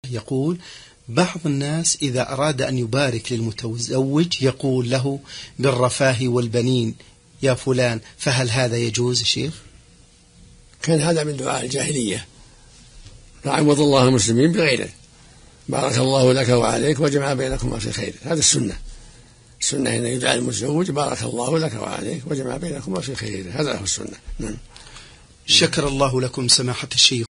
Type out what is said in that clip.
يقول: بعض الناس إذا أراد أن يبارك للمتزوج يقول له بالرفاه والبنين يا فلان، فهل هذا يجوز شيخ؟ كان هذا من دعاء الجاهلية، فعوض الله المسلمين بغيره، بارك الله لك وعليك وجمع بينكما في خير. هذا السنة أن يدعى المتزوج بارك الله لك وعليك وجمع بينكما في خير، هذا هو السنة. شكر الله لكم سماحة الشيخ.